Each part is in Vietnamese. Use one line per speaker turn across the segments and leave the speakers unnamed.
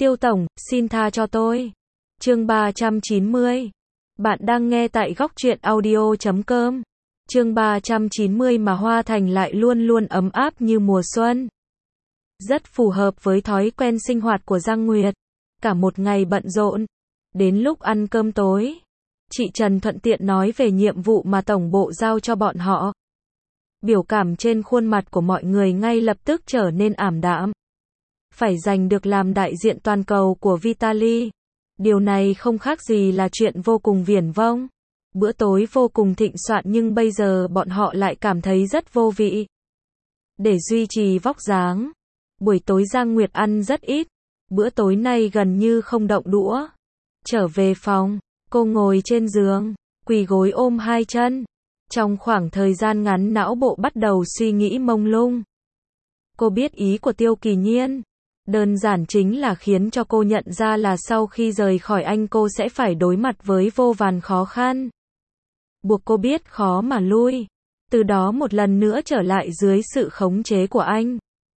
Tiêu tổng, xin tha cho tôi. Chương 390. Bạn đang nghe tại góc truyện audio.com. Chương 390 mà Hoa Thành lại luôn luôn ấm áp như mùa xuân. Rất phù hợp với thói quen sinh hoạt của Giang Nguyệt. Cả một ngày bận rộn. Đến lúc ăn cơm tối, chị Trần thuận tiện nói về nhiệm vụ mà tổng bộ giao cho bọn họ. Biểu cảm trên khuôn mặt của mọi người ngay lập tức trở nên ảm đạm. Phải giành được làm đại diện toàn cầu của Vitaly. Điều này không khác gì là chuyện vô cùng viển vông. Bữa tối vô cùng thịnh soạn nhưng bây giờ bọn họ lại cảm thấy rất vô vị. Để duy trì vóc dáng, buổi tối Giang Nguyệt ăn rất ít. Bữa tối nay gần như không động đũa. Trở về phòng, cô ngồi trên giường, quỳ gối ôm hai chân. Trong khoảng thời gian ngắn não bộ bắt đầu suy nghĩ mông lung. Cô biết ý của Tiêu Kỳ Nhiên. Đơn giản chính là khiến cho cô nhận ra là sau khi rời khỏi anh cô sẽ phải đối mặt với vô vàn khó khăn. Buộc cô biết khó mà lui. Từ đó một lần nữa trở lại dưới sự khống chế của anh.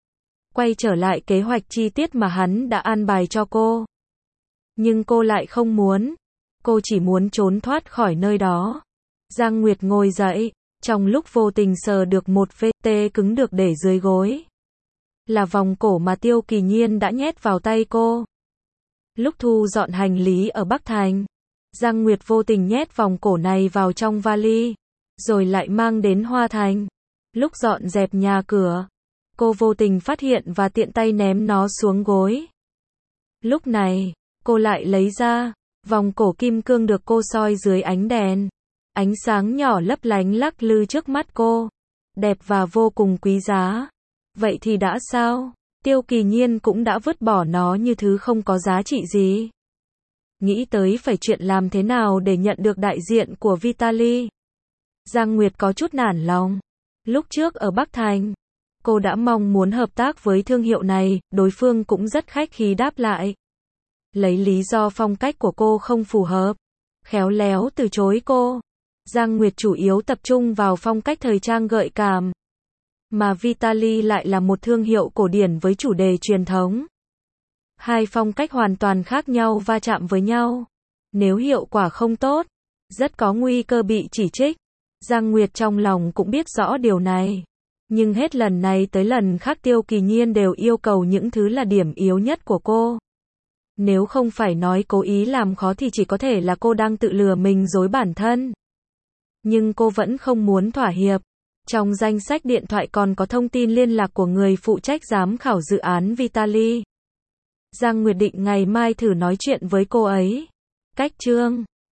Quay trở lại kế hoạch chi tiết mà hắn đã an bài cho cô. Nhưng cô lại không muốn. Cô chỉ muốn trốn thoát khỏi nơi đó. Giang Nguyệt ngồi dậy, trong lúc vô tình sờ được một vết tê cứng được để dưới gối. Là vòng cổ mà Tiêu Kỳ Nhiên đã nhét vào tay cô. Lúc thu dọn hành lý ở Bắc Thành, Giang Nguyệt vô tình nhét vòng cổ này vào trong vali, rồi lại mang đến Hoa Thành. Lúc dọn dẹp nhà cửa, cô vô tình phát hiện và tiện tay ném nó xuống gối. Lúc này, cô lại lấy ra, vòng cổ kim cương được cô soi dưới ánh đèn. Ánh sáng nhỏ lấp lánh lắc lư trước mắt cô. Đẹp và vô cùng quý giá. Vậy thì đã sao? Tiêu Kỳ Nhiên cũng đã vứt bỏ nó như thứ không có giá trị gì. Nghĩ tới phải chuyện làm thế nào để nhận được đại diện của Vitaly. Giang Nguyệt có chút nản lòng. Lúc trước ở Bắc Thành, cô đã mong muốn hợp tác với thương hiệu này, đối phương cũng rất khách khí đáp lại. Lấy lý do phong cách của cô không phù hợp, khéo léo từ chối cô. Giang Nguyệt chủ yếu tập trung vào phong cách thời trang gợi cảm. Mà Vitaly lại là một thương hiệu cổ điển với chủ đề truyền thống. Hai phong cách hoàn toàn khác nhau va chạm với nhau. Nếu hiệu quả không tốt, rất có nguy cơ bị chỉ trích. Giang Nguyệt trong lòng cũng biết rõ điều này. Nhưng hết lần này tới lần khác Tiêu Kỳ Nhiên đều yêu cầu những thứ là điểm yếu nhất của cô. Nếu không phải nói cố ý làm khó thì chỉ có thể là cô đang tự lừa mình dối bản thân. Nhưng cô vẫn không muốn thỏa hiệp. Trong danh sách điện thoại còn có thông tin liên lạc của người phụ trách giám khảo dự án Vitaly. Giang Nguyệt định ngày mai thử nói chuyện với cô ấy. Cách chương